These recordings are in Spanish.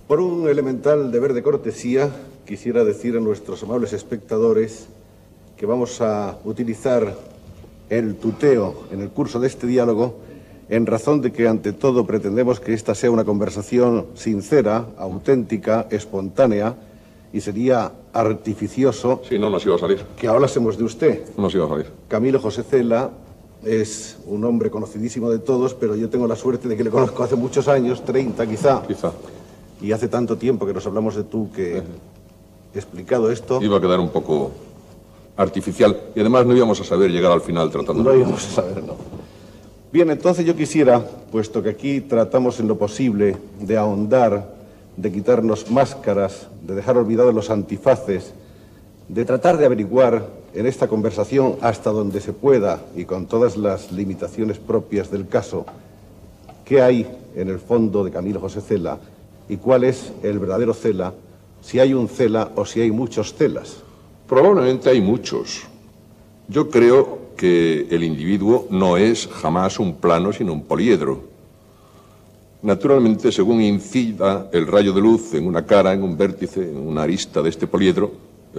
Por un elemental deber de cortesía, quisiera decir a nuestros amables espectadores que vamos a utilizar el tuteo en el curso de este diálogo en razón de que, ante todo, pretendemos que esta sea una conversación sincera, auténtica, espontánea, y sería artificioso... Sí, no nos iba a salir. ...que hablásemos de usted. No nos iba a salir. Camilo José Cela es un hombre conocidísimo de todos, pero yo tengo la suerte de que le conozco hace muchos años, 30 quizá. Quizá. Y hace tanto tiempo que nos hablamos de tú que, explicado esto... Iba a quedar un poco artificial y además no íbamos a saber llegar al final tratando... No íbamos a saber, no. Bien, entonces yo quisiera, puesto que aquí tratamos en lo posible de ahondar, de quitarnos máscaras, de dejar olvidados los antifaces, de tratar de averiguar en esta conversación hasta donde se pueda y con todas las limitaciones propias del caso, qué hay en el fondo de Camilo José Cela y cuál es el verdadero Cela, si hay un Cela o si hay muchos Celas. Probablemente hay muchos. Yo creo que el individuo no es jamás un plano, sino un poliedro. Naturalmente, según incida el rayo de luz en una cara, en un vértice, en una arista de este poliedro,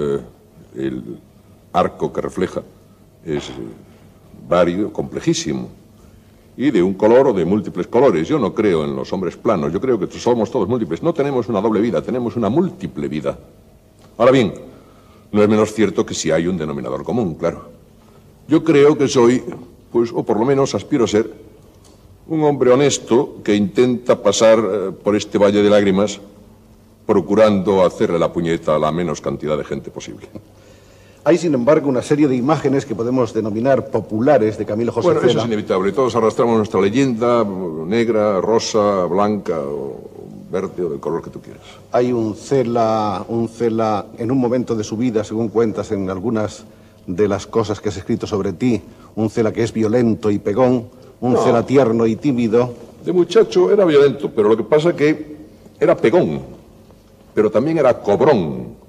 el arco que refleja es vario, complejísimo, y de un color o de múltiples colores. Yo no creo en los hombres planos, yo creo que somos todos múltiples. No tenemos una doble vida, tenemos una múltiple vida. Ahora bien, no es menos cierto que si hay un denominador común, claro. Yo creo que soy, pues, o por lo menos aspiro a ser, un hombre honesto que intenta pasar por este valle de lágrimas procurando hacerle la puñeta a la menos cantidad de gente posible. Hay, sin embargo, una serie de imágenes que podemos denominar populares de Camilo José Cela. Bueno, eso es inevitable. Todos arrastramos nuestra leyenda, negra, rosa, blanca, o verde, o del color que tú quieras. Hay un Cela en un momento de su vida, según cuentas en algunas de las cosas que has escrito sobre ti, un Cela que es violento y pegón, un Cela tierno y tímido. De muchacho era violento, pero lo que pasa es que era pegón, pero también era cobrón.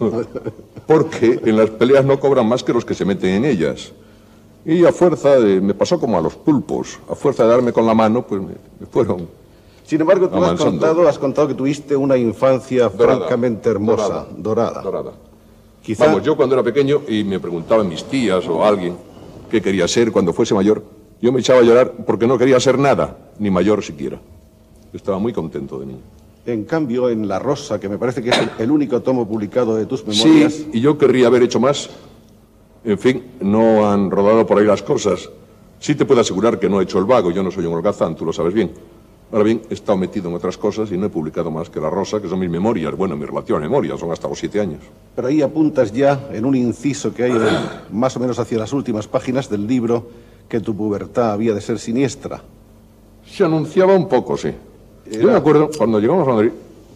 Porque en las peleas no cobran más que los que se meten en ellas. Y a fuerza de... me pasó como a los pulpos. A fuerza de darme con la mano, pues me fueron... Sin embargo, tú has contado que tuviste una infancia francamente hermosa, dorada. Quizá... Vamos, yo cuando era pequeño y me preguntaban mis tías o alguien qué quería ser cuando fuese mayor, yo me echaba a llorar porque no quería ser nada, ni mayor siquiera. Estaba muy contento de niño. En cambio, en La Rosa, que me parece que es el único tomo publicado de tus memorias... Sí, y yo querría haber hecho más. En fin, no han rodado por ahí las cosas. Sí te puedo asegurar que no he hecho el vago, yo no soy un holgazán, tú lo sabes bien. Ahora bien, he estado metido en otras cosas y no he publicado más que La Rosa, que son mis memorias. Bueno, mis relativas memorias, son hasta los 7 años. Pero ahí apuntas ya, en un inciso que hay más o menos hacia las últimas páginas del libro, que tu pubertad había de ser siniestra. Se anunciaba un poco, sí. Yo me acuerdo, cuando llegamos a Madrid,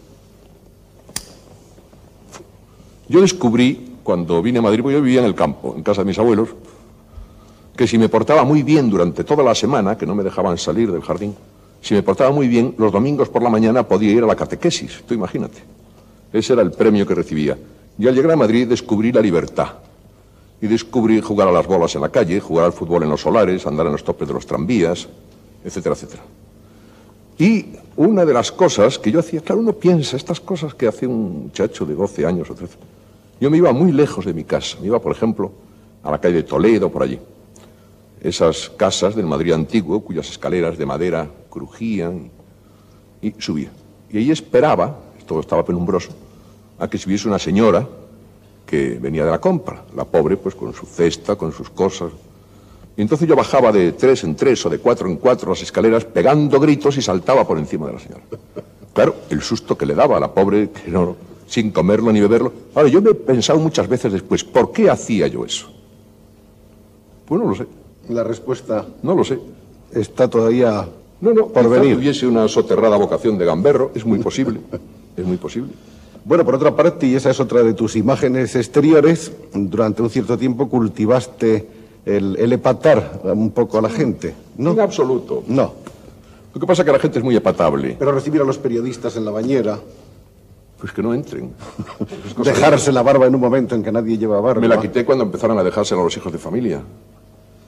yo descubrí, cuando vine a Madrid, porque yo vivía en el campo, en casa de mis abuelos, que si me portaba muy bien durante toda la semana, que no me dejaban salir del jardín, si me portaba muy bien, los domingos por la mañana podía ir a la catequesis, tú imagínate. Ese era el premio que recibía. Y al llegar a Madrid descubrí la libertad. Y descubrí jugar a las bolas en la calle, jugar al fútbol en los solares, andar en los topes de los tranvías, etcétera, etcétera. Y una de las cosas que yo hacía, claro, uno piensa estas cosas que hace un muchacho de 12 años o 13. Yo me iba muy lejos de mi casa. Me iba, por ejemplo, a la calle de Toledo, por allí. Esas casas del Madrid antiguo, cuyas escaleras de madera crujían, y subía. Y ahí esperaba, todo estaba penumbroso, a que subiese una señora que venía de la compra. La pobre, pues, con su cesta, con sus cosas. Y entonces yo bajaba de 3 en 3 o de 4 en 4 las escaleras pegando gritos y saltaba por encima de la señora. Claro, el susto que le daba a la pobre, que no, sin comerlo ni beberlo. Ahora, yo me he pensado muchas veces después, ¿por qué hacía yo eso? Pues no lo sé. La respuesta... No lo sé. Está todavía por venir. Tuviese una soterrada vocación de gamberro, es muy posible. Es muy posible. Bueno, por otra parte, y esa es otra de tus imágenes exteriores, durante un cierto tiempo cultivaste el epatar un poco a la gente, ¿no? En absoluto. No. Lo que pasa es que la gente es muy epatable. Pero recibir a los periodistas en la bañera... Pues que no entren. Dejarse la barba en un momento en que nadie lleva barba. Me la quité cuando empezaron a dejársela a los hijos de familia.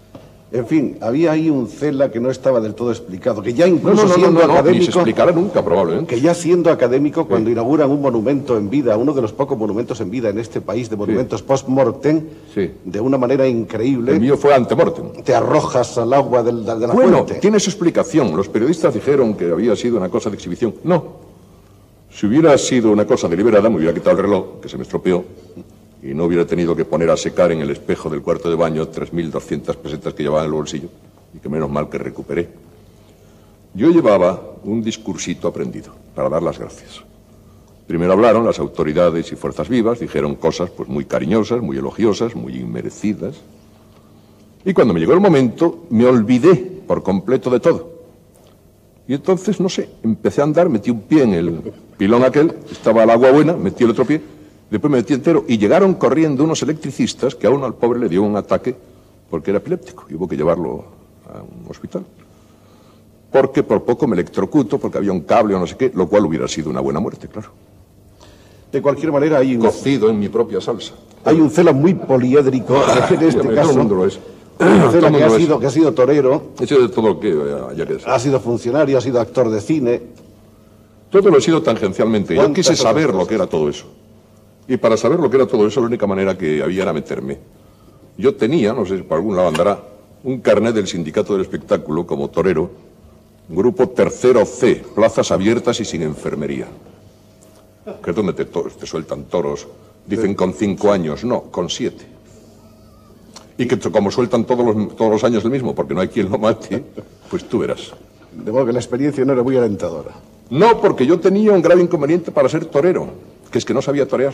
En fin, había ahí un cela que no estaba del todo explicado, que ya No, incluso no, siendo ni se académico, explicará nunca, probablemente. que ya siendo académico, cuando inauguran un monumento en vida, uno de los pocos monumentos en vida en este país de monumentos post-mortem, Sí. de una manera increíble, El mío fue ante-mortem. te arrojas al agua de la Bueno, fuente. tiene su explicación. Los periodistas dijeron que había sido una cosa de exhibición. No. Si hubiera sido una cosa deliberada, me hubiera quitado el reloj, que se me estropeó, y no hubiera tenido que poner a secar en el espejo del cuarto de baño 3.200 pesetas que llevaba en el bolsillo, y que menos mal que recuperé. Yo llevaba un discursito aprendido para dar las gracias. Primero hablaron las autoridades y fuerzas vivas, dijeron cosas pues muy cariñosas, muy elogiosas, muy inmerecidas. Y cuando me llegó el momento, me olvidé por completo de todo. Y entonces, no sé, empecé a andar, metí un pie en el pilón aquel, estaba el agua buena, metí el otro pie, después me metí entero, y llegaron corriendo unos electricistas que a uno al pobre le dio un ataque porque era epiléptico, y hubo que llevarlo a un hospital. Porque por poco me electrocuto, porque había un cable o no sé qué, lo cual hubiera sido una buena muerte, claro. De cualquier manera, Cocido en mi propia salsa. hay un cela muy poliédrico en este Todo el caso. mundo lo es. Un cela Todo que el mundo ha sido torero, He sido de todo lo que haya que ser. ha sido funcionario, ha sido actor de cine. Todo lo he sido tangencialmente. Yo ¿Cuántas quise otras saber lo cosas? que era todo eso. Y para saber lo que era todo eso, la única manera que había era meterme. Yo tenía, no sé si por algún lado andará, un carnet del Sindicato del Espectáculo como torero, grupo tercero C, plazas abiertas y sin enfermería. Que es donde te sueltan toros. Dicen con 5 años, no, con 7. Y que como sueltan todos los años el mismo, porque no hay quien lo mate, pues tú verás. De modo que la experiencia no era muy alentadora. No, porque yo tenía un grave inconveniente para ser torero, que es que no sabía torear.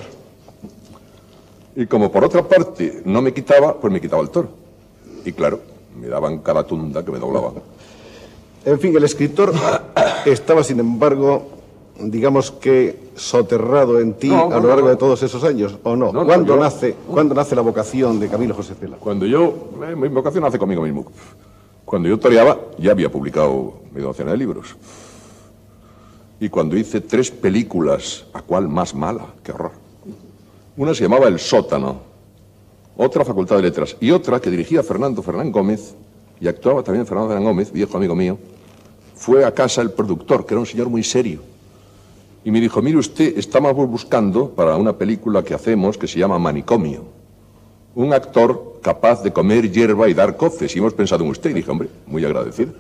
Y como por otra parte no me quitaba, pues me quitaba el toro. Y claro, me daban cada tunda que me doblaban. En fin, el escritor estaba, sin embargo, digamos que soterrado en ti a lo largo de todos esos años, ¿o no? No, ¿Cuándo yo- nace la vocación de Camilo José Cela? Cuando yo, mi vocación hace conmigo mismo. Cuando yo toreaba, ya había publicado media docena de libros. Y cuando hice 3 películas, ¿a cuál más mala? ¡Qué horror! Una se llamaba El Sótano, otra Facultad de Letras, y otra que dirigía Fernando Fernán Gómez, y actuaba también Fernando Fernán Gómez, viejo amigo mío. Fue a casa el productor, que era un señor muy serio, y me dijo, mire usted, estamos buscando para una película que hacemos que se llama Manicomio, un actor capaz de comer hierba y dar coces, y hemos pensado en usted. Y dije, hombre, muy agradecido.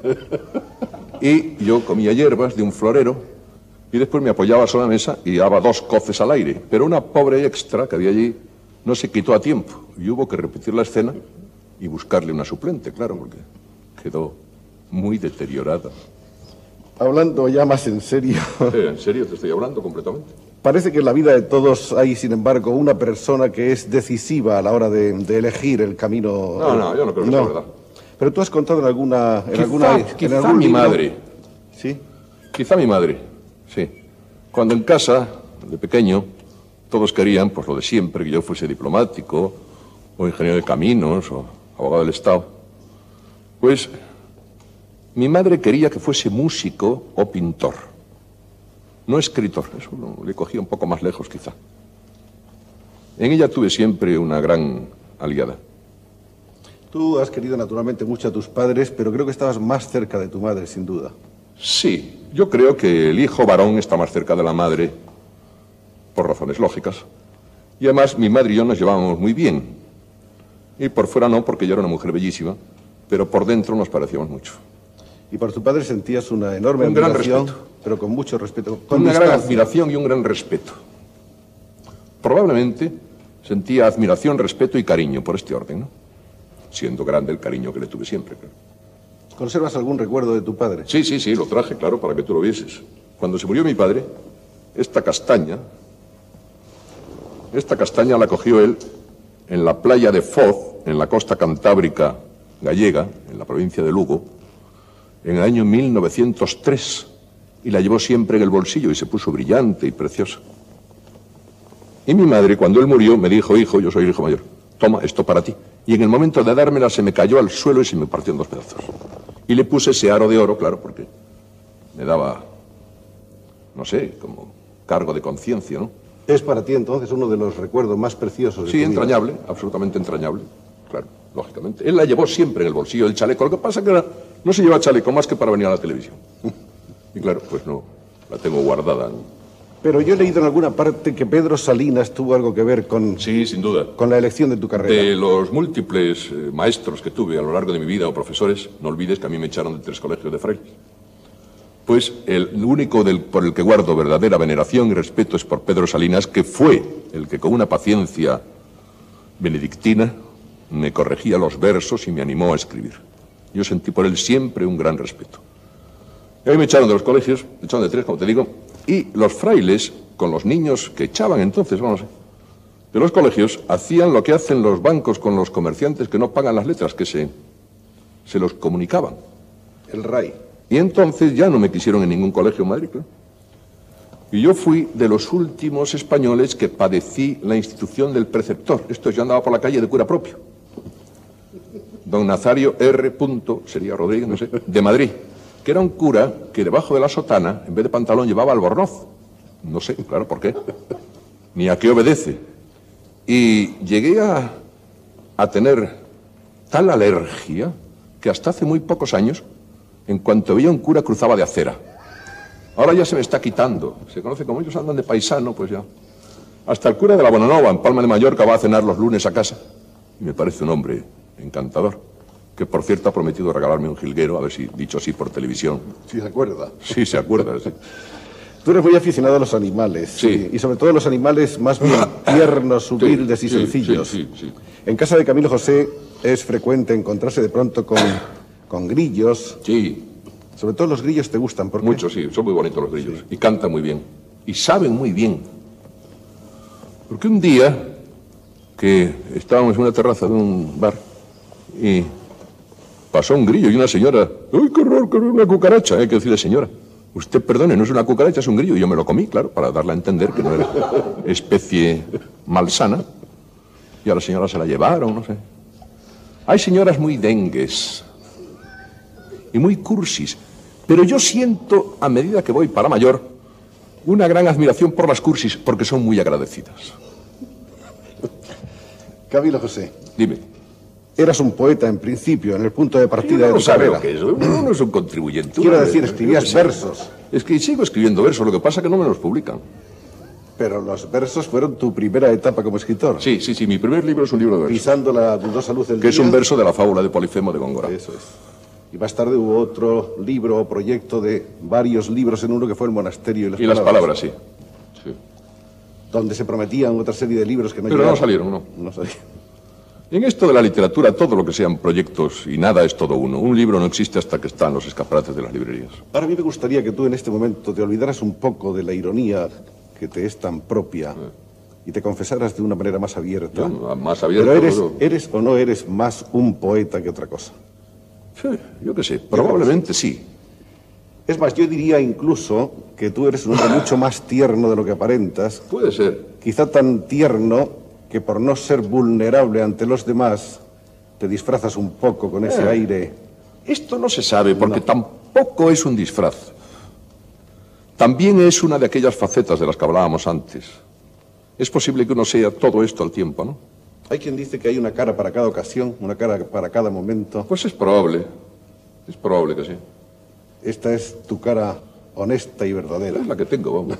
Y yo comía hierbas de un florero, y después me apoyaba sobre la mesa y daba 2 coces al aire. Pero una pobre extra que había allí no se quitó a tiempo, y hubo que repetir la escena y buscarle una suplente, claro, porque quedó muy deteriorada. Hablando ya más en serio, En serio, te estoy hablando completamente. parece que en la vida de todos hay, sin embargo, una persona que es decisiva a la hora de elegir el camino. No, yo no creo que sea verdad. Pero tú has contado en alguna... Quizá algún mi libro- madre. Sí. Quizá mi madre, sí. Cuando en casa, de pequeño, todos querían, pues lo de siempre, que yo fuese diplomático, o ingeniero de caminos, o abogado del Estado. Pues mi madre quería que fuese músico o pintor, no escritor. Eso le cogía un poco más lejos, quizá. En ella tuve siempre una gran aliada. Tú has querido naturalmente mucho a tus padres, pero creo que estabas más cerca de tu madre, sin duda. Sí, yo creo que el hijo varón está más cerca de la madre, por razones lógicas. Y además mi madre y yo nos llevábamos muy bien. Y por fuera no, porque yo era una mujer bellísima, pero por dentro nos parecíamos mucho. Y por tu padre sentías una enorme Un gran admiración, respeto. pero con mucho respeto. Con Una gran distancia. admiración y un gran respeto. Probablemente sentía admiración, respeto y cariño por este orden, ¿no? Siendo grande el cariño que le tuve siempre, claro. ¿Conservas algún recuerdo de tu padre? Sí, lo traje, claro, para que tú lo vieses. Cuando se murió mi padre, esta castaña la cogió él en la playa de Foz, en la costa cantábrica gallega, en la provincia de Lugo, en el año 1903, y la llevó siempre en el bolsillo y se puso brillante y preciosa. Y mi madre, cuando él murió, me dijo, hijo, yo soy el hijo mayor, toma, esto para ti. Y en el momento de dármela se me cayó al suelo y se me partió en 2 pedazos. Y le puse ese aro de oro, claro, porque me daba, no sé, como cargo de conciencia, ¿no? Es para ti entonces uno de los recuerdos más preciosos de Sí, tu vida. entrañable, absolutamente entrañable, claro. lógicamente. Él la llevó siempre en el bolsillo del chaleco. Lo que pasa es que ahora no se lleva chaleco más que para venir a la televisión. Y claro, pues no, la tengo guardada. Pero yo he leído en alguna parte que Pedro Salinas tuvo algo que ver con... Sí, sin duda. Con la elección de tu carrera. De los múltiples maestros que tuve a lo largo de mi vida, o profesores, no olvides que a mí me echaron de 3 colegios de frailes. Pues el único por el que guardo verdadera veneración y respeto es por Pedro Salinas, que fue el que con una paciencia benedictina me corregía los versos y me animó a escribir. Yo sentí por él siempre un gran respeto. Y a mí me echaron de los colegios, me echaron de 3, como te digo, y los frailes, con los niños que echaban entonces, vamos, de los colegios, hacían lo que hacen los bancos con los comerciantes que no pagan las letras, que se los comunicaban. El RAI. Y entonces ya no me quisieron en ningún colegio en Madrid, claro. Y yo fui de los últimos españoles que padecí la institución del preceptor. Esto yo andaba por la calle de cura propio. Don Nazario R. sería Rodríguez, no sé, de Madrid, que era un cura que debajo de la sotana, en vez de pantalón, llevaba albornoz. No sé, claro, ¿por qué? Ni a qué obedece. Y llegué a tener tal alergia que hasta hace muy pocos años, en cuanto veía un cura, cruzaba de acera. Ahora ya se me está quitando. Se conoce como ellos andan de paisano, pues ya. Hasta el cura de la Bonanova, en Palma de Mallorca, va a cenar los lunes a casa. Y me parece un hombre encantador. Que, por cierto, ha prometido regalarme un jilguero, a ver si, dicho así por televisión. Sí, se acuerda. Sí, se acuerda, sí. Tú eres muy aficionado a los animales. Sí. Y sobre todo los animales más bien tiernos, humildes y sencillos. Sí. En casa de Camilo José es frecuente encontrarse de pronto con grillos. Sí. Sobre todo los grillos te gustan, ¿por qué? Mucho, sí. Son muy bonitos los grillos. Sí. Y cantan muy bien. Y saben muy bien. Porque un día que estábamos en una terraza de un bar y pasó un grillo y una señora. ¡Ay, qué horror, una cucaracha! Hay que decirle, señora, usted perdone, no es una cucaracha, es un grillo. Y yo me lo comí, claro, para darle a entender que no era especie malsana. Y a la señora se la llevaron, no sé. Hay señoras muy dengues y muy cursis. Pero yo siento, a medida que voy para mayor, una gran admiración por las cursis, porque son muy agradecidas. Camilo José. Dime. Eras un poeta en principio, en el punto de partida de tu carrera. Lo que es. Uno no es un contribuyente. Quiero decir, escribías versos. Es que sigo escribiendo versos, lo que pasa es que no me los publican. Pero los versos fueron tu primera etapa como escritor. Sí. Mi primer libro es un libro de versos. Pisando la dudosa luz del día. Que es un verso de la fábula de Polifemo de Góngora. Eso es. Y más tarde hubo otro libro o proyecto de varios libros en uno que fue El monasterio y las palabras, sí. Donde se prometían otra serie de libros que no llegaron. Pero no salieron, no. No salieron. En esto de la literatura, todo lo que sean proyectos y nada es todo uno. Un libro no existe hasta que está en los escaparates de las librerías. Ahora a mí me gustaría que tú en este momento te olvidaras un poco de la ironía que te es tan propia y te confesaras de una manera más abierta. Más abierta. Pero eres o no eres más un poeta que otra cosa. Sí, yo qué sé, probablemente sí. Es más, yo diría incluso que tú eres un hombre mucho más tierno de lo que aparentas. Puede ser. Quizá tan tierno que por no ser vulnerable ante los demás, te disfrazas un poco con ese aire. Esto no se sabe, porque tampoco es un disfraz. También es una de aquellas facetas de las que hablábamos antes. Es posible que uno sea todo esto al tiempo, ¿no? Hay quien dice que hay una cara para cada ocasión, una cara para cada momento. Pues es probable que sí. Esta es tu cara honesta y verdadera. Es la que tengo, vamos.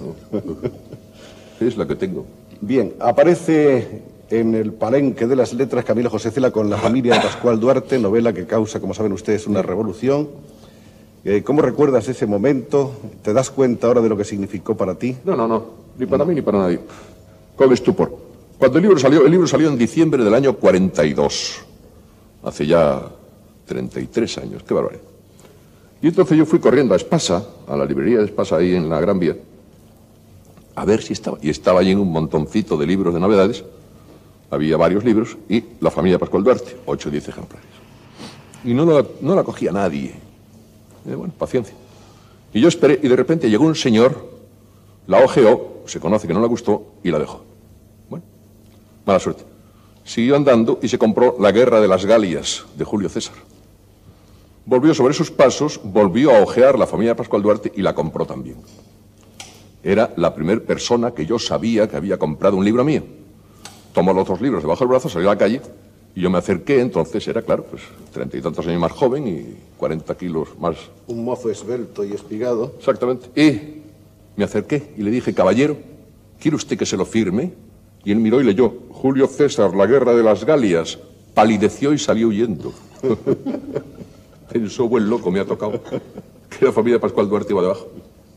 Es la que tengo. Bien, aparece en el Palenque de las Letras Camilo José Cela con La familia de Pascual Duarte, novela que causa, como saben ustedes, una revolución. ¿Cómo recuerdas ese momento? ¿Te das cuenta ahora de lo que significó para ti? No, ni para mí ni para nadie. Con estupor. Cuando el libro salió en diciembre del año 42, hace ya 33 años, qué barbaridad. Y entonces yo fui corriendo a Espasa, a la librería de Espasa ahí en la Gran Vía, a ver si estaba. Y estaba allí en un montoncito de libros de novedades, había varios libros, y La familia de Pascual Duarte, 8 o 10 ejemplares. Y no la cogía nadie. Bueno, paciencia. Y yo esperé, y de repente llegó un señor, la ojeó, se conoce que no le gustó, y la dejó. Bueno, mala suerte. Siguió andando y se compró La guerra de las Galias, de Julio César. Volvió sobre sus pasos, volvió a ojear La familia de Pascual Duarte y la compró también. Era la primera persona que yo sabía que había comprado un libro mío. Tomó los 2 libros debajo del brazo, salió a la calle Y yo me acerqué, entonces era, claro, pues 30 y tantos años más joven y 40 kilos más. Un mozo esbelto y espigado. Exactamente. Y me acerqué y le dije, caballero, ¿quiere usted que se lo firme? Y él miró y leyó, Julio César, la guerra de las Galias, palideció y salió huyendo. Pensó, buen loco, me ha tocado. Que la familia de Pascual Duarte iba debajo.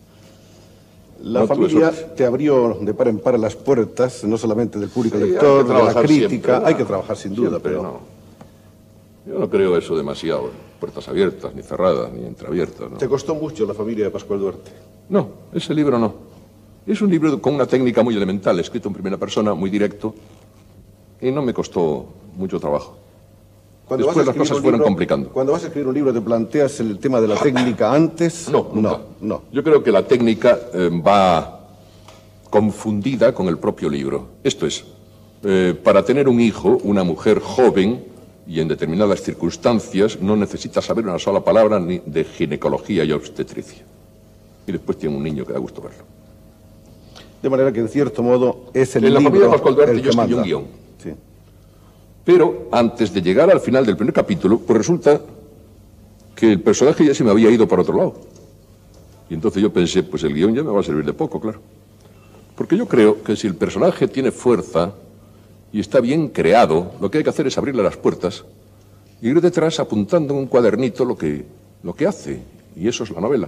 La familia te abrió de par en par las puertas, no solamente del público lector, de la crítica. Siempre, hay que trabajar sin duda, siempre, pero... No. Yo no creo eso demasiado. Puertas abiertas, ni cerradas, ni entreabiertas. ¿No? ¿Te costó mucho la familia de Pascual Duarte? No, ese libro no. Es un libro con una técnica muy elemental, escrito en primera persona, muy directo, y no me costó mucho trabajo. Después las cosas fueron complicando. Cuando vas a escribir un libro, ¿te planteas el tema de la técnica antes? No. Yo creo que la técnica va confundida con el propio libro. Esto es, para tener un hijo, una mujer joven y en determinadas circunstancias no necesita saber una sola palabra ni de ginecología y obstetricia. Y después tiene un niño que da gusto verlo. De manera que, en cierto modo, es el libro. En la familia de Pascual Duarte yo escribí un guión. Sí. Pero antes de llegar al final del primer capítulo, pues resulta que el personaje ya se me había ido para otro lado. Y entonces yo pensé, pues el guión ya me va a servir de poco, claro. Porque yo creo que si el personaje tiene fuerza y está bien creado, lo que hay que hacer es abrirle las puertas y ir detrás apuntando en un cuadernito lo que hace. Y eso es la novela.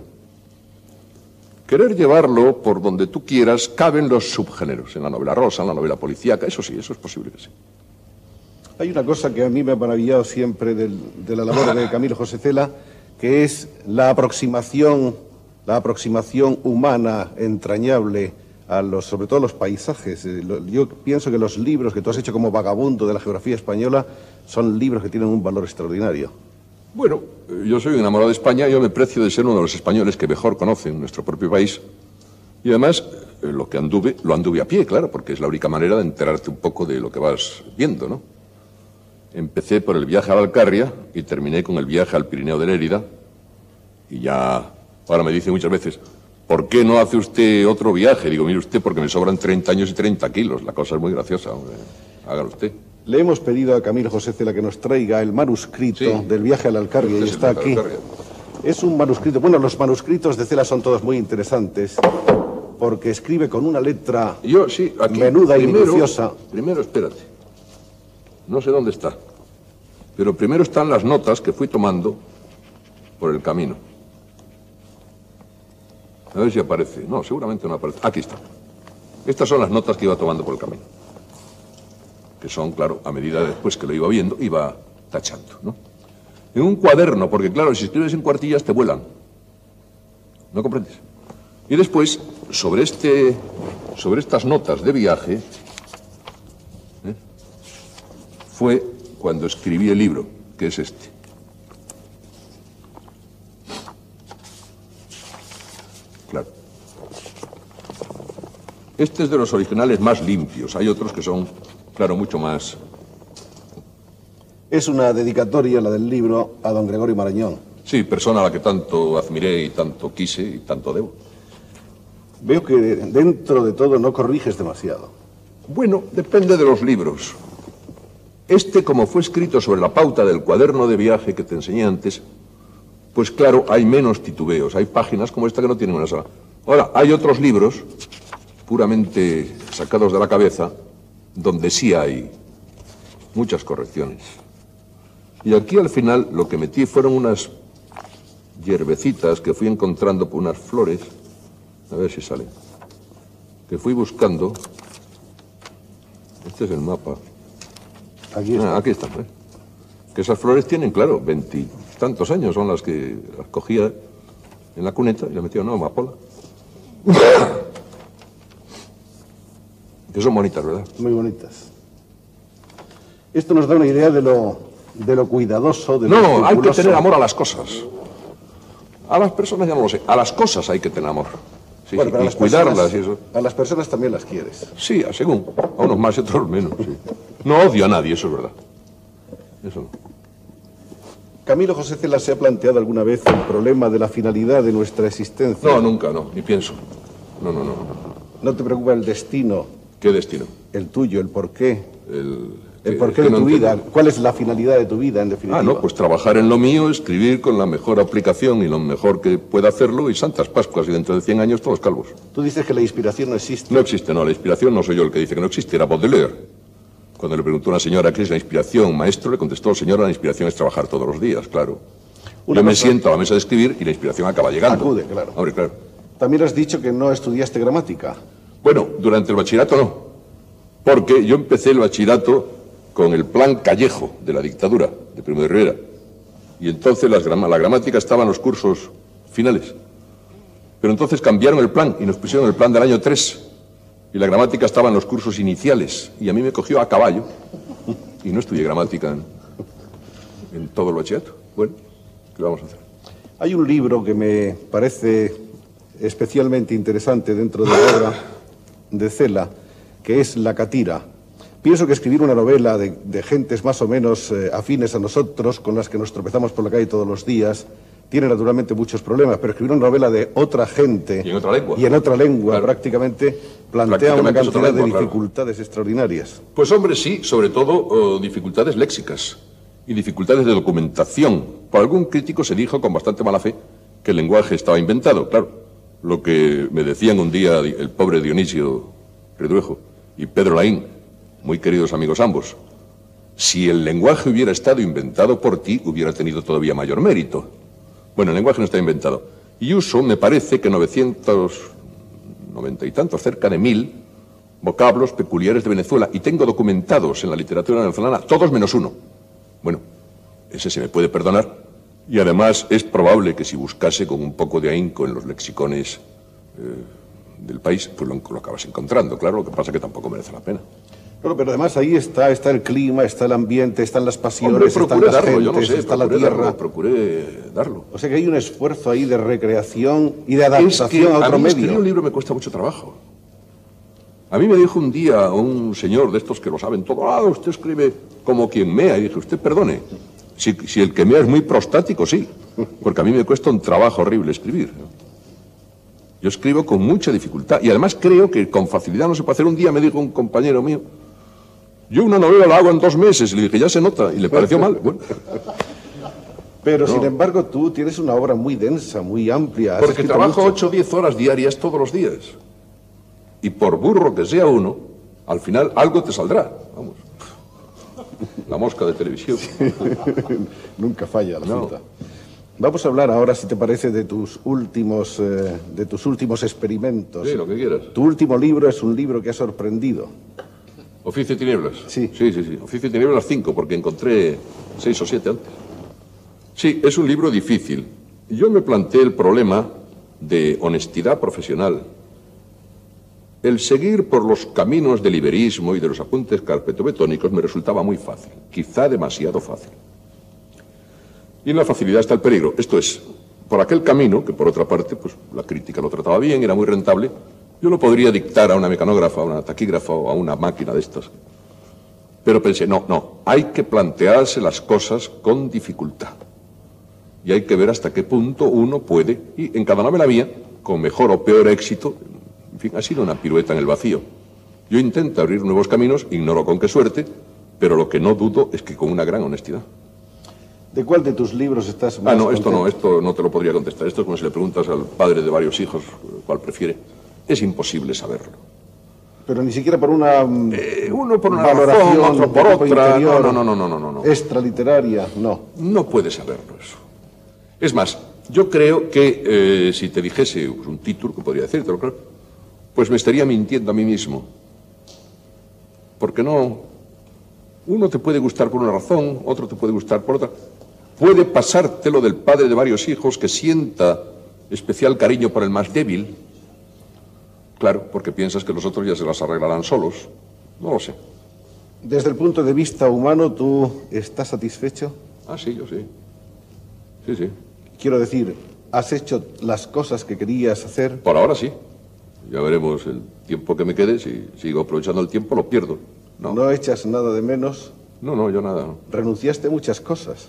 Querer llevarlo por donde tú quieras, caben los subgéneros. En la novela rosa, en la novela policíaca, eso sí, eso es posible que sí. Hay una cosa que a mí me ha maravillado siempre de la labor de Camilo José Cela, que es la aproximación humana, entrañable, sobre todo a los paisajes. Yo pienso que los libros que tú has hecho como vagabundo de la geografía española son libros que tienen un valor extraordinario. Bueno, yo soy un enamorado de España, yo me precio de ser uno de los españoles que mejor conocen nuestro propio país. Y además, lo anduve a pie, claro, porque es la única manera de enterarte un poco de lo que vas viendo, ¿no? Empecé por el viaje a la Alcarria y terminé con el viaje al Pirineo de Lérida. Y ya, ahora me dice muchas veces, ¿por qué no hace usted otro viaje? Digo, mire usted, porque me sobran 30 años y 30 kilos. La cosa es muy graciosa, hombre. Hágalo usted. Le hemos pedido a Camilo José Cela que nos traiga el manuscrito del viaje a la Alcarria y está aquí. Es un manuscrito, bueno, los manuscritos de Cela son todos muy interesantes porque escribe con una letra menuda y minuciosa. Primero, espérate. No sé dónde está, pero primero están las notas que fui tomando por el camino. A ver si aparece. No, seguramente no aparece. Aquí está. Estas son las notas que iba tomando por el camino. Que son, claro, a medida después que lo iba viendo, iba tachando, ¿no? En un cuaderno, porque claro, si escribes en cuartillas te vuelan. ¿No comprendes? Y después, sobre estas notas de viaje, fue cuando escribí el libro, que es este. Claro. Este es de los originales más limpios. Hay otros que son, claro, mucho más... Es una dedicatoria, la del libro, a don Gregorio Marañón. Sí, persona a la que tanto admiré y tanto quise y tanto debo. Veo que dentro de todo no corriges demasiado. Bueno, depende de los libros. Este, como fue escrito sobre la pauta del cuaderno de viaje que te enseñé antes, pues claro, hay menos titubeos. Hay páginas como esta que no tienen una sola. Ahora, hay otros libros, puramente sacados de la cabeza, donde sí hay muchas correcciones. Y aquí al final lo que metí fueron unas hierbecitas que fui encontrando por unas flores, a ver si salen, que fui buscando. Este es el mapa. Aquí está. Aquí está, ¿eh? Que esas flores tienen, claro, 20 y tantos años, son las que las cogía en la cuneta y le metía una amapola. Que son bonitas, ¿verdad? Muy bonitas. Esto nos da una idea de lo cuidadoso, de lo No, hay que escrupuloso. tener amor a las cosas. A las personas ya no lo sé, a las cosas hay que tener amor. Sí, Bueno, pero y a las cuidarlas personas, y eso. a las personas también las quieres. Sí, según. A unos más y otros menos. Sí. No odio a nadie, eso es verdad. Eso no. Camilo José Cela, ¿se ha planteado alguna vez el problema de la finalidad de nuestra existencia? No, nunca, no, ni pienso. No. ¿No te preocupa el destino? ¿Qué destino? El tuyo, el porqué. ¿El porqué de tu vida? ¿Cuál es la finalidad de tu vida, en definitiva? Ah, no, pues trabajar en lo mío, escribir con la mejor aplicación y lo mejor que pueda hacerlo, y Santas Pascuas, y dentro de 100 años todos calvos. Tú dices que la inspiración no existe. No existe, no, la inspiración no soy yo el que dice que no existe, era Baudelaire. Cuando le preguntó a una señora qué es la inspiración, maestro, le contestó: señora, la inspiración es trabajar todos los días, claro. Yo me siento a la mesa de escribir y la inspiración acaba llegando. Acude, claro. Hombre, claro. También has dicho que no estudiaste gramática. Bueno, durante el bachillerato no, porque yo empecé el bachillerato con el plan Callejo de la dictadura de Primo de Rivera, y entonces la gramática estaba en los cursos finales. Pero entonces cambiaron el plan y nos pusieron el plan del año 3, y la gramática estaba en los cursos iniciales, y a mí me cogió a caballo y no estudié gramática en todo el bachillerato. Bueno, ¿qué vamos a hacer? Hay un libro que me parece especialmente interesante dentro de la obra de Cela, que es La Catira. Pienso que escribir una novela de gentes más o menos afines a nosotros, con las que nos tropezamos por la calle todos los días, tiene naturalmente muchos problemas, pero escribir una novela de otra gente y en otra lengua claro, prácticamente plantea una cantidad de dificultades extraordinarias. Pues hombre, sí, sobre todo dificultades léxicas y dificultades de documentación. Por algún crítico se dijo con bastante mala fe que el lenguaje estaba inventado. Claro, lo que me decían un día el pobre Dionisio Redruejo y Pedro Laín, muy queridos amigos ambos: si el lenguaje hubiera estado inventado por ti, hubiera tenido todavía mayor mérito. Bueno, el lenguaje no está inventado. Y uso, me parece que 990 y tantos, cerca de 1000 vocablos peculiares de Venezuela, y tengo documentados en la literatura venezolana todos menos uno. Bueno, ese se me puede perdonar, y además es probable que si buscase con un poco de ahínco en los lexicones del país, pues lo acabas encontrando. Claro, lo que pasa es que tampoco merece la pena. Claro, pero además ahí está el clima, está el ambiente, están las pasiones, hombre, están las darlo, gentes, yo no sé, está la tierra. Procuré darlo. O sea que hay un esfuerzo ahí de recreación y de adaptación a otro medio. Escribir un libro me cuesta mucho trabajo. A mí me dijo un día un señor de estos que lo saben todo: ah, usted escribe como quien mea. Y dije: usted perdone, si el que mea es muy prostático, sí, porque a mí me cuesta un trabajo horrible escribir. Yo escribo con mucha dificultad, y además creo que con facilidad no se puede hacer. Un día me dijo un compañero mío: yo una novela la hago en 2 meses. Y le dije: ya se nota. Y le pareció mal. Bueno. Pero, sin embargo, tú tienes una obra muy densa, muy amplia. Porque trabajo 8 o 10 horas diarias todos los días. Y por burro que sea uno, al final algo te saldrá. Vamos. La mosca de televisión. Nunca falla la fruta. Vamos a hablar ahora, si te parece, de tus últimos experimentos. Sí, lo que quieras. Tu último libro es un libro que ha sorprendido. Oficio y Tinieblas. Sí. Sí. Oficio y Tinieblas 5, porque encontré 6 o 7 antes. Sí, es un libro difícil. Yo me planteé el problema de honestidad profesional. El seguir por los caminos del iberismo y de los apuntes carpetobetónicos me resultaba muy fácil, quizá demasiado fácil. Y en la facilidad está el peligro. Esto es, por aquel camino, que por otra parte, pues la crítica lo trataba bien, era muy rentable, yo lo podría dictar a una mecanógrafa, a una taquígrafa o a una máquina de estas. Pero pensé: no, hay que plantearse las cosas con dificultad. Y hay que ver hasta qué punto uno puede, y en cada novela mía, con mejor o peor éxito, en fin, ha sido una pirueta en el vacío. Yo intento abrir nuevos caminos, ignoro con qué suerte, pero lo que no dudo es que con una gran honestidad. ¿De cuál de tus libros estás más contento? Esto no te lo podría contestar. Esto es como si le preguntas al padre de varios hijos cuál prefiere. Es imposible saberlo. Pero ni siquiera por una uno por una valoración, razón, otro por otra. Interior, No. Extraliteraria, no. No puede saberlo eso. Es más, yo creo que si te dijese un título, que podría decírtelo, claro, pues me estaría mintiendo a mí mismo. Porque no... Uno te puede gustar por una razón, otro te puede gustar por otra. Puede pasártelo del padre de varios hijos que sienta especial cariño por el más débil. Claro, porque piensas que los otros ya se las arreglarán solos. No lo sé. Desde el punto de vista humano, ¿tú estás satisfecho? Ah, sí, yo sí. Sí. Quiero decir, ¿has hecho las cosas que querías hacer? Por ahora sí. Ya veremos el tiempo que me quede. Si sigo aprovechando el tiempo, lo pierdo. ¿No echas nada de menos? No, yo nada. No. ¿Renunciaste a muchas cosas?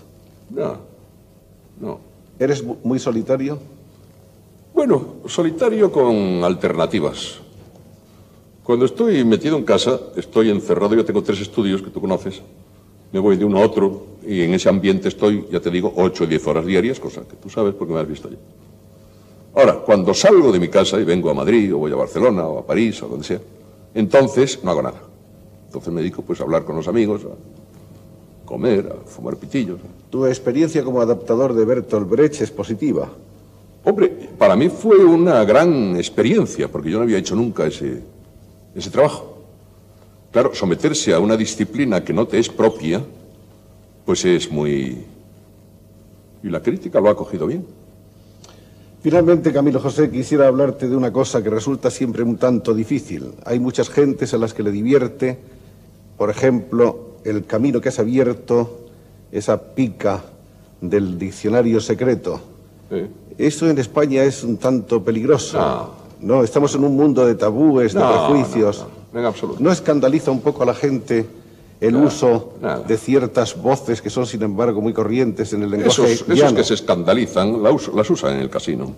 No. ¿Eres muy solitario? Bueno, solitario con alternativas. Cuando estoy metido en casa, estoy encerrado, yo tengo 3 estudios que tú conoces, me voy de uno a otro y en ese ambiente estoy, ya te digo, 8 o 10 horas diarias, cosa que tú sabes porque me has visto allí. Ahora, cuando salgo de mi casa y vengo a Madrid, o voy a Barcelona, o a París, o donde sea, entonces no hago nada. Entonces me dedico pues a hablar con los amigos, a comer, a fumar pitillos. Tu experiencia como adaptador de Bertolt Brecht es positiva. Hombre, para mí fue una gran experiencia, porque yo no había hecho nunca ese trabajo. Claro, someterse a una disciplina que no te es propia, pues es muy... Y la crítica lo ha cogido bien. Finalmente, Camilo José, quisiera hablarte de una cosa que resulta siempre un tanto difícil. Hay muchas gentes a las que le divierte, por ejemplo, el camino que has abierto, esa pica del diccionario secreto. Eso en España es un tanto peligroso. No, estamos en un mundo de tabúes, de prejuicios. En absoluto. ¿No escandaliza un poco a la gente el uso de ciertas voces que son, sin embargo, muy corrientes en el lenguaje esos que se escandalizan las usan en el casino.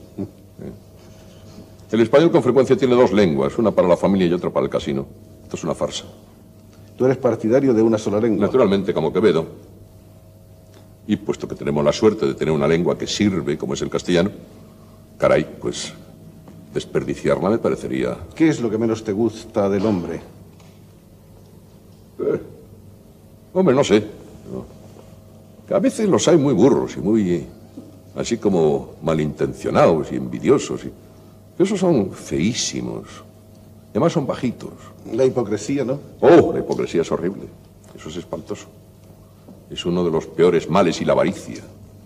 El español con frecuencia tiene 2 lenguas, una para la familia y otra para el casino. Esto es una farsa. ¿Tú eres partidario de una sola lengua? Naturalmente, como Quevedo. Y puesto que tenemos la suerte de tener una lengua que sirve, como es el castellano, caray, pues desperdiciarla me parecería... ¿Qué es lo que menos te gusta del hombre? Hombre, no sé. A veces los hay muy burros y muy, así como malintencionados y envidiosos. Esos son feísimos. Y además son bajitos. La hipocresía, ¿no? Oh, la hipocresía es horrible. Eso es espantoso. Es uno de los peores males, y la avaricia.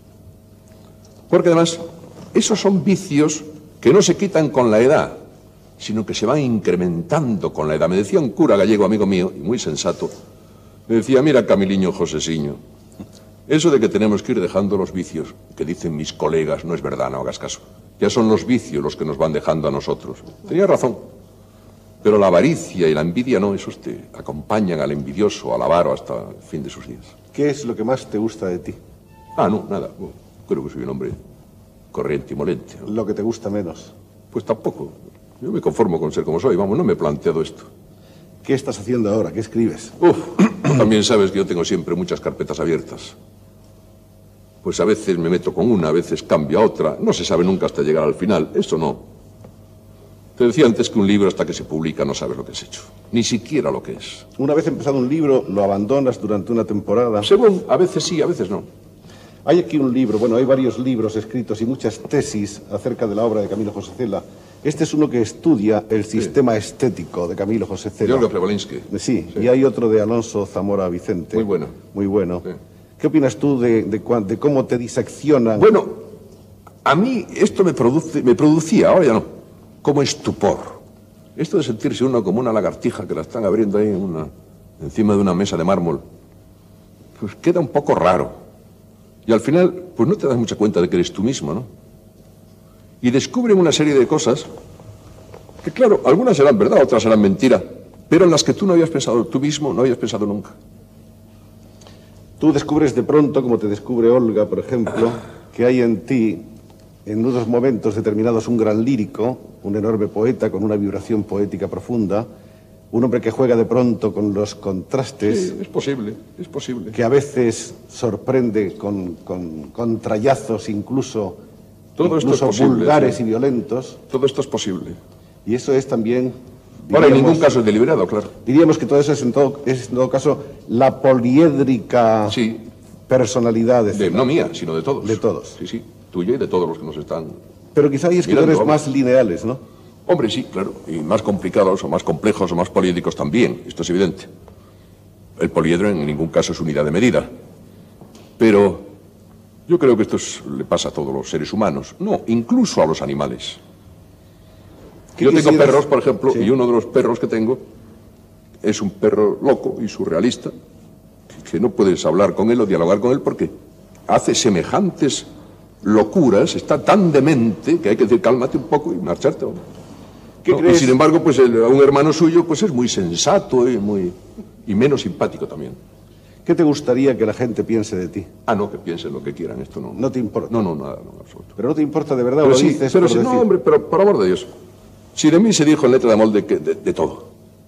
Porque además, esos son vicios que no se quitan con la edad, sino que se van incrementando con la edad. Me decía un cura gallego, amigo mío, y muy sensato, me decía, mira, Camiliño Josesiño, eso de que tenemos que ir dejando los vicios, que dicen mis colegas, no es verdad, no hagas caso. Ya son los vicios los que nos van dejando a nosotros. Tenía razón. Pero la avaricia y la envidia no, esos te acompañan al envidioso, al avaro, hasta el fin de sus días. ¿Qué es lo que más te gusta de ti? No, nada. Creo que soy un hombre corriente y molente, ¿no? ¿Lo que te gusta menos? Pues tampoco. Yo me conformo con ser como soy, vamos, no me he planteado esto. ¿Qué estás haciendo ahora? ¿Qué escribes? También sabes que yo tengo siempre muchas carpetas abiertas. Pues a veces me meto con una, a veces cambio a otra. No se sabe nunca hasta llegar al final. Eso no. Te decía antes que un libro, hasta que se publica, no sabes lo que has hecho. Ni siquiera lo que es. Una vez empezado un libro, lo abandonas durante una temporada. Según, a veces sí, a veces no. Hay aquí un libro, bueno, hay varios libros escritos y muchas tesis acerca de la obra de Camilo José Cela. Este es uno que estudia el sistema estético de Camilo José Cela. De Olga Przewaliński. Sí, y hay otro de Alonso Zamora Vicente. Muy bueno. Muy bueno. Sí. ¿Qué opinas tú de cómo te diseccionan? Bueno, a mí esto me producía, ahora ya no, como estupor. Esto de sentirse uno como una lagartija que la están abriendo ahí encima de una mesa de mármol, pues queda un poco raro. Y al final, pues no te das mucha cuenta de que eres tú mismo, ¿no? Y descubren una serie de cosas que, claro, algunas serán verdad, otras serán mentira, pero en las que tú no habías pensado, tú mismo no habías pensado nunca. Tú descubres de pronto, como te descubre Olga, por ejemplo, que hay en ti, en unos momentos determinados, un gran lírico, un enorme poeta con una vibración poética profunda, un hombre que juega de pronto con los contrastes. Sí, es posible, es posible. Que a veces sorprende con trallazos incluso vulgares, sí, y violentos. Todo esto es posible. Y eso es también... Ahora, en ningún caso es deliberado, claro. Diríamos que todo eso es en todo caso la poliédrica personalidad de Cela. No mía, sino de todos. De todos. Sí, tuya y de todos los que nos están... Pero quizá hay escritores más lineales, ¿no? Hombre, sí, claro, y más complicados, o más complejos, o más poliédricos también, esto es evidente. El poliedro en ningún caso es unidad de medida. Pero yo creo que esto le pasa a todos los seres humanos, no, incluso a los animales. Yo tengo perros, por ejemplo, sí. Y uno de los perros que tengo es un perro loco y surrealista, que no puedes hablar con él o dialogar con él porque hace semejantes locuras, está tan demente que hay que decir cálmate un poco y marcharte. ¿Qué crees? Y sin embargo, pues un hermano suyo pues es muy sensato y menos simpático también. ¿Qué te gustaría que la gente piense de ti? No, que piensen lo que quieran, esto no. ¿No te importa? No, nada, no, absoluto. ¿Pero no te importa de verdad pero o lo sí, dices pero por sí, decir? No, hombre, pero por amor de Dios. Si de mí se dijo en letra de molde que de todo.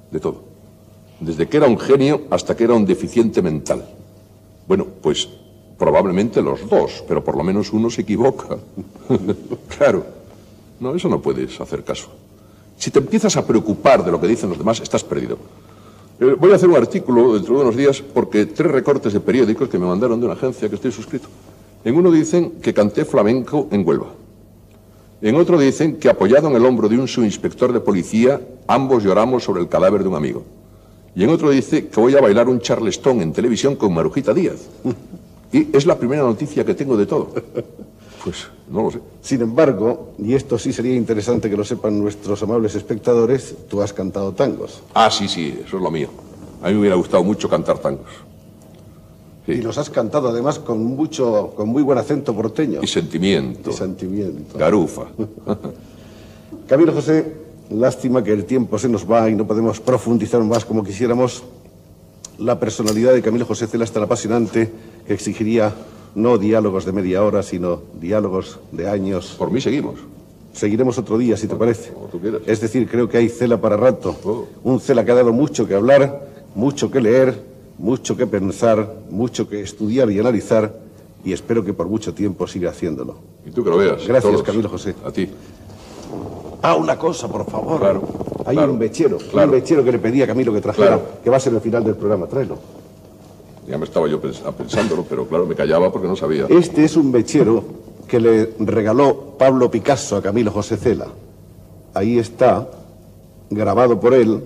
de todo. Desde que era un genio hasta que era un deficiente mental. Bueno, pues probablemente los dos, pero por lo menos uno se equivoca. Claro. No, eso no puedes hacer caso. Si te empiezas a preocupar de lo que dicen los demás, estás perdido. Voy a hacer un artículo dentro de unos días porque 3 recortes de periódicos que me mandaron de una agencia que estoy suscrito. En uno dicen que canté flamenco en Huelva. En otro dicen que apoyado en el hombro de un subinspector de policía, ambos lloramos sobre el cadáver de un amigo. Y en otro dice que voy a bailar un charleston en televisión con Marujita Díaz. Y es la primera noticia que tengo de todo. Pues no lo sé. Sin embargo, y esto sí sería interesante que lo sepan nuestros amables espectadores, tú has cantado tangos. Ah, sí, eso es lo mío. A mí me hubiera gustado mucho cantar tangos. Sí. Y los has cantado además con muy buen acento porteño. Y sentimiento. Y sentimiento. Garufa. Camilo José, lástima que el tiempo se nos va y no podemos profundizar más como quisiéramos. La personalidad de Camilo José Cela es tan apasionante que exigiría no diálogos de media hora, sino diálogos de años. Por mí seguimos. Seguiremos otro día, si te parece. Como tú quieras. Es decir, creo que hay Cela para rato. Oh. Un Cela que ha dado mucho que hablar, mucho que leer, mucho que pensar, mucho que estudiar y analizar, y espero que por mucho tiempo siga haciéndolo. Y tú que lo veas. Gracias, todos. Camilo José. A ti. Ah, una cosa, por favor. Claro. Hay claro, un mechero. claro. Un mechero que le pedí a Camilo que trajera, Claro. que va a ser el final del programa. Tráelo. Ya me estaba yo pensándolo, pero claro, me callaba porque no sabía. Este es un mechero que le regaló Pablo Picasso a Camilo José Cela. Ahí está, grabado por él,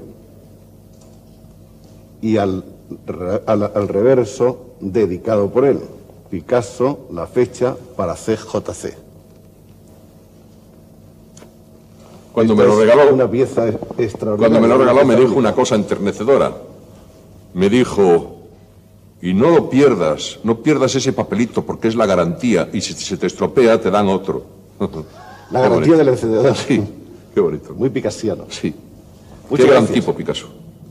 y al reverso, dedicado por él. Picasso, la fecha para CJC. Cuando Esta me lo es regaló, una pieza extraordinaria. cuando me lo regaló me dijo una cosa enternecedora. Me dijo, y no lo pierdas, no pierdas ese papelito porque es la garantía, y si se te estropea te dan otro. La garantía del encendedor. Sí, qué bonito. Muy picasiano. Sí. Muchas Qué gran gracias. tipo, Picasso.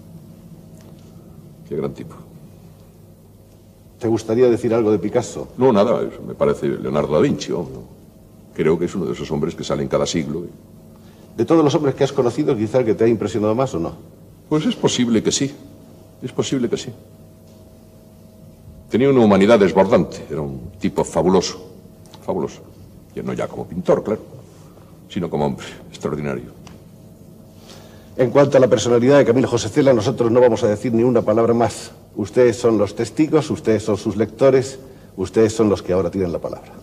Qué gran tipo. ¿Te gustaría decir algo de Picasso? No, nada, eso me parece Leonardo da Vinci. ¿No? Creo que es uno de esos hombres que salen cada siglo. De todos los hombres que has conocido, quizá el que te ha impresionado más o no. Pues es posible que sí. Es posible que sí. Tenía una humanidad desbordante. Era un tipo fabuloso. Fabuloso. Y no ya como pintor, claro, sino como hombre extraordinario. En cuanto a la personalidad de Camilo José Cela, nosotros no vamos a decir ni una palabra más. Ustedes son los testigos, ustedes son sus lectores, ustedes son los que ahora tienen la palabra.